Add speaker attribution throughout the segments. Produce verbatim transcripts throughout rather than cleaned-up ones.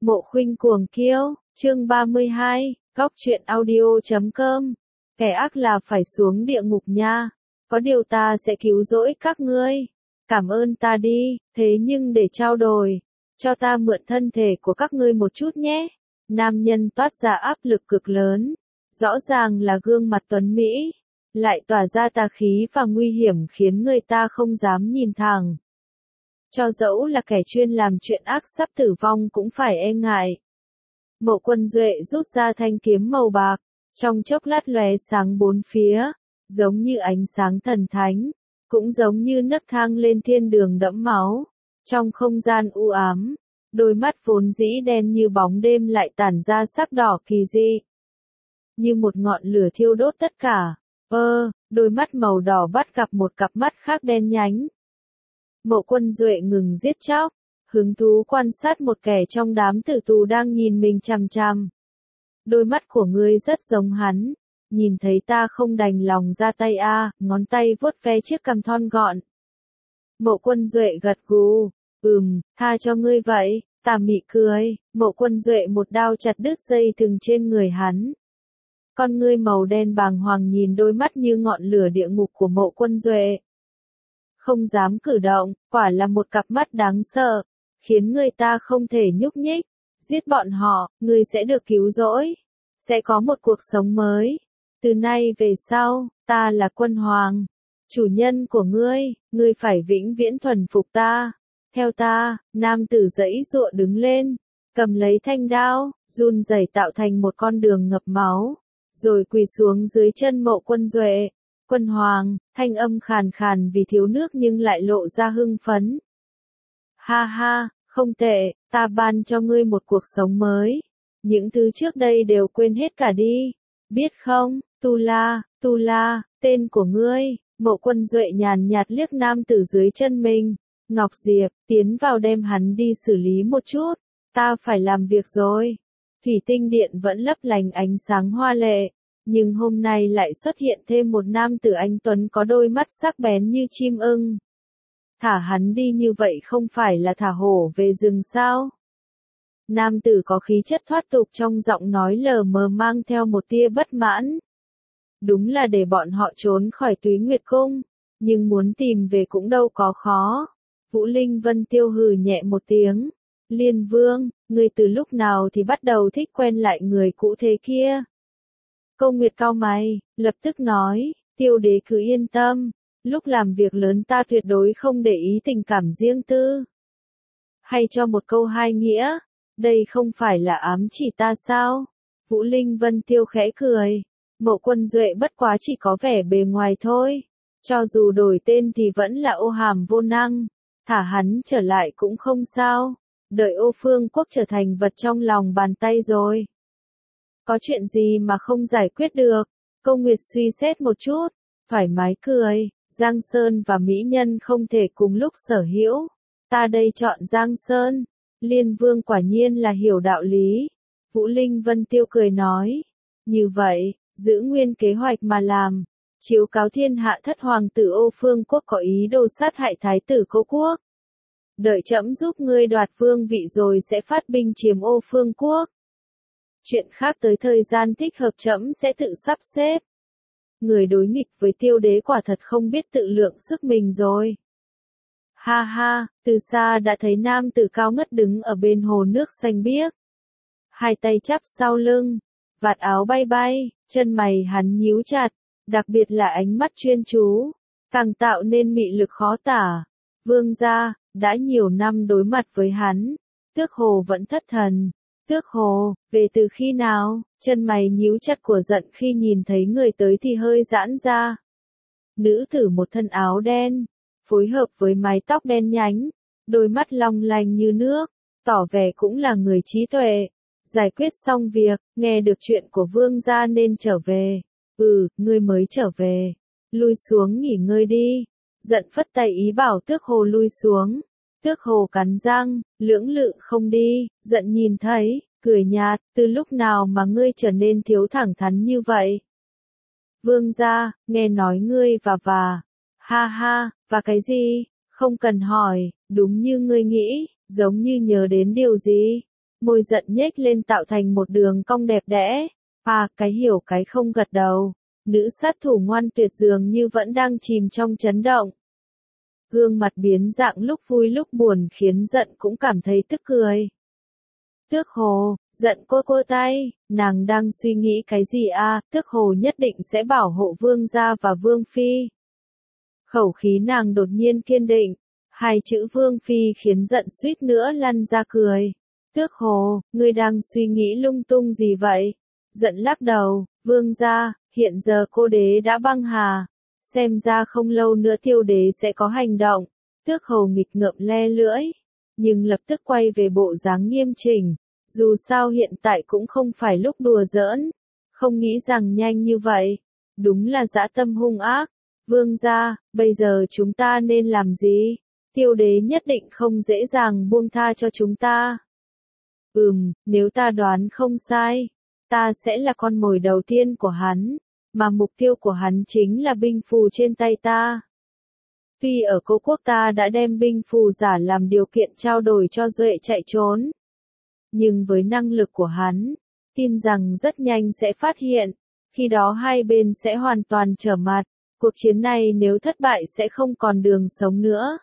Speaker 1: Mộ Khuynh Cuồng Kiêu, chương ba mươi hai, góc truyện audio chấm com. Kẻ ác là phải xuống địa ngục nha. Có điều ta sẽ cứu rỗi các ngươi. Cảm ơn ta đi, thế nhưng để trao đổi, cho ta mượn thân thể của các ngươi một chút nhé. Nam nhân toát ra áp lực cực lớn. Rõ ràng là gương mặt tuấn Mỹ, lại tỏa ra tà khí và nguy hiểm khiến người ta không dám nhìn thẳng. Cho dẫu là kẻ chuyên làm chuyện ác sắp tử vong cũng phải e ngại. Mộ Quân Duệ rút ra thanh kiếm màu bạc, trong chốc lát lóe sáng bốn phía, giống như ánh sáng thần thánh, cũng giống như nấc thang lên thiên đường đẫm máu. Trong không gian u ám, đôi mắt vốn dĩ đen như bóng đêm lại tản ra sắc đỏ kỳ dị. Như một ngọn lửa thiêu đốt tất cả. Ơ, đôi mắt màu đỏ bắt gặp một cặp mắt khác đen nhánh. Mộ Quân Duệ ngừng giết chóc, hứng thú quan sát một kẻ trong đám tử tù đang nhìn mình chằm chằm. Đôi mắt của ngươi rất giống hắn, nhìn thấy ta không đành lòng ra tay a, à, ngón tay vuốt ve chiếc cằm thon gọn. Mộ Quân Duệ gật gù, ừm, tha cho ngươi vậy, ta mị cười. Mộ Quân Duệ một đao chặt đứt dây thừng trên người hắn. Con ngươi màu đen bàng hoàng nhìn đôi mắt như ngọn lửa địa ngục của Mộ Quân Duệ. Không dám cử động, quả là một cặp mắt đáng sợ, khiến người ta không thể nhúc nhích. Giết bọn họ, ngươi sẽ được cứu rỗi, sẽ có một cuộc sống mới. Từ nay về sau, ta là Quân Hoàng, chủ nhân của ngươi, ngươi phải vĩnh viễn thuần phục ta. Theo ta, nam tử giãy giụa đứng lên, cầm lấy thanh đao, run rẩy tạo thành một con đường ngập máu, rồi quỳ xuống dưới chân Mộ Quân Duệ. Quân Hoàng, thanh âm khàn khàn vì thiếu nước nhưng lại lộ ra hưng phấn. Ha ha, không tệ, ta ban cho ngươi một cuộc sống mới. Những thứ trước đây đều quên hết cả đi. Biết không, Tu La, Tu La, tên của ngươi. Mộ Quân Duệ nhàn nhạt liếc nam tử dưới chân mình. Ngọc Diệp, tiến vào đem hắn đi xử lý một chút. Ta phải làm việc rồi. Thủy tinh điện vẫn lấp lánh ánh sáng hoa lệ. Nhưng hôm nay lại xuất hiện thêm một nam tử anh tuấn có đôi mắt sắc bén như chim ưng. Thả hắn đi như vậy không phải là thả hổ về rừng sao? Nam tử có khí chất thoát tục trong giọng nói lờ mờ mang theo một tia bất mãn. Đúng là để bọn họ trốn khỏi Túy Nguyệt Cung, nhưng muốn tìm về cũng đâu có khó. Vũ Linh Vân Tiêu hừ nhẹ một tiếng. Liên Vương, ngươi từ lúc nào thì bắt đầu thích quen lại người cũ thế kia? Câu Nguyệt cau mày, lập tức nói, Tiêu đế cứ yên tâm, lúc làm việc lớn ta tuyệt đối không để ý tình cảm riêng tư. Hay cho một câu hai nghĩa, đây không phải là ám chỉ ta sao? Vũ Linh Vân Tiêu khẽ cười, Mộ Quân Duệ bất quá chỉ có vẻ bề ngoài thôi, cho dù đổi tên thì vẫn là ô hàm vô năng, thả hắn trở lại cũng không sao, đợi Ô Phương Quốc trở thành vật trong lòng bàn tay rồi. Có chuyện gì mà không giải quyết được? Câu Nguyệt suy xét một chút, thoải mái cười, Giang Sơn và mỹ nhân không thể cùng lúc sở hữu. Ta đây chọn Giang Sơn. Liên Vương quả nhiên là hiểu đạo lý. Vũ Linh Vân Tiêu cười nói. Như vậy, giữ nguyên kế hoạch mà làm. Chiếu cáo thiên hạ thất hoàng tử Ô Phương Quốc có ý đồ sát hại thái tử Cố Quốc. Đợi trẫm giúp ngươi đoạt vương vị rồi sẽ phát binh chiếm Ô Phương Quốc. Chuyện khác tới thời gian thích hợp trẫm sẽ tự sắp xếp. Người đối nghịch với Tiêu đế quả thật không biết tự lượng sức mình rồi. Ha ha, từ xa đã thấy nam tử cao ngất đứng ở bên hồ nước xanh biếc. Hai tay chắp sau lưng, vạt áo bay bay, chân mày hắn nhíu chặt, đặc biệt là ánh mắt chuyên chú, càng tạo nên mị lực khó tả. Vương gia, đã nhiều năm đối mặt với hắn, Tước Hồ vẫn thất thần. Tước Hồ, về từ khi nào? Chân mày nhíu chặt của giận khi nhìn thấy người tới thì hơi giãn ra. Nữ tử một thân áo đen, phối hợp với mái tóc đen nhánh, đôi mắt long lanh như nước, tỏ vẻ cũng là người trí tuệ. Giải quyết xong việc, nghe được chuyện của vương gia nên trở về. Ừ, ngươi mới trở về. Lui xuống nghỉ ngơi đi. Giận phất tay ý bảo Tước Hồ lui xuống. Tước Hồ cắn răng, lưỡng lự không đi, giận nhìn thấy, cười nhạt, từ lúc nào mà ngươi trở nên thiếu thẳng thắn như vậy? Vương gia, nghe nói ngươi và và, ha ha, và cái gì? Không cần hỏi, đúng như ngươi nghĩ, giống như nhớ đến điều gì. môi giận nhếch lên tạo thành một đường cong đẹp đẽ. À, cái hiểu cái không gật đầu. Nữ sát thủ ngoan tuyệt dường như vẫn đang chìm trong chấn động. Gương mặt biến dạng lúc vui lúc buồn khiến giận cũng cảm thấy tức cười. Tước Hồ, giận cô cô tay, nàng đang suy nghĩ cái gì à, Tước Hồ nhất định sẽ bảo hộ vương gia và vương phi. Khẩu khí nàng đột nhiên kiên định, hai chữ vương phi khiến giận suýt nữa lăn ra cười. Tước Hồ, ngươi đang suy nghĩ lung tung gì vậy? Giận lắc đầu, vương gia, hiện giờ cô đế đã băng hà. Xem ra không lâu nữa Tiêu đế sẽ có hành động. Tước Hồ nghịch ngợm le lưỡi, nhưng lập tức quay về bộ dáng nghiêm chỉnh. Dù sao hiện tại cũng không phải lúc đùa giỡn. Không nghĩ rằng nhanh như vậy. Đúng là dã tâm hung ác. Vương gia, bây giờ chúng ta nên làm gì? Tiêu đế nhất định không dễ dàng buông tha cho chúng ta. Ừm, nếu ta đoán không sai, ta sẽ là con mồi đầu tiên của hắn, mà mục tiêu của hắn chính là binh phù trên tay ta. Tuy ở Cố Quốc ta đã đem binh phù giả làm điều kiện trao đổi cho Duệ chạy trốn, nhưng với năng lực của hắn, tin rằng rất nhanh sẽ phát hiện, khi đó hai bên sẽ hoàn toàn trở mặt. Cuộc chiến này nếu thất bại sẽ không còn đường sống nữa.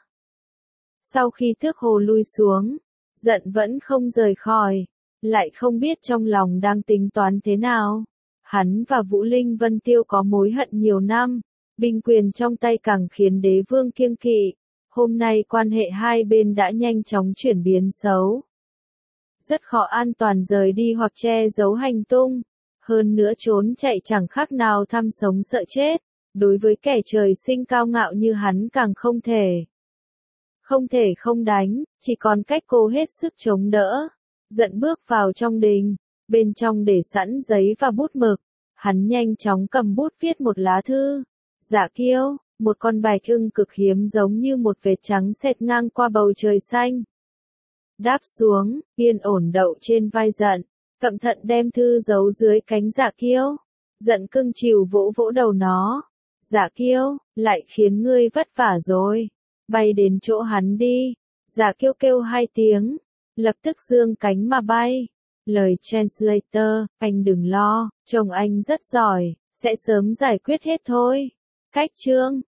Speaker 1: Sau khi Tước Hồ lui xuống, giận vẫn không rời khỏi, lại không biết trong lòng đang tính toán thế nào. Hắn và Vũ Linh Vân Tiêu có mối hận nhiều năm, binh quyền trong tay càng khiến đế vương kiêng kỵ. Hôm nay quan hệ hai bên đã nhanh chóng chuyển biến xấu. Rất khó an toàn rời đi hoặc che giấu hành tung. Hơn nữa trốn chạy chẳng khác nào tham sống sợ chết. Đối với kẻ trời sinh cao ngạo như hắn càng không thể. Không thể không đánh, chỉ còn cách cô hết sức chống đỡ. Giận bước vào trong đình, bên trong để sẵn giấy và bút mực. Hắn nhanh chóng cầm bút viết một lá thư. Dạ Kiêu, một con bạch ưng cực hiếm giống như một vệt trắng xẹt ngang qua bầu trời xanh. Đáp xuống, yên ổn đậu trên vai giận, cẩn thận đem thư giấu dưới cánh Dạ Kiêu. Giận cưng chiều vỗ vỗ đầu nó. Dạ Kiêu, lại khiến ngươi vất vả rồi. Bay đến chỗ hắn đi. Dạ Kiêu kêu hai tiếng, lập tức dương cánh mà bay. Lời translator, anh đừng lo, chồng anh rất giỏi, sẽ sớm giải quyết hết thôi. Cách chương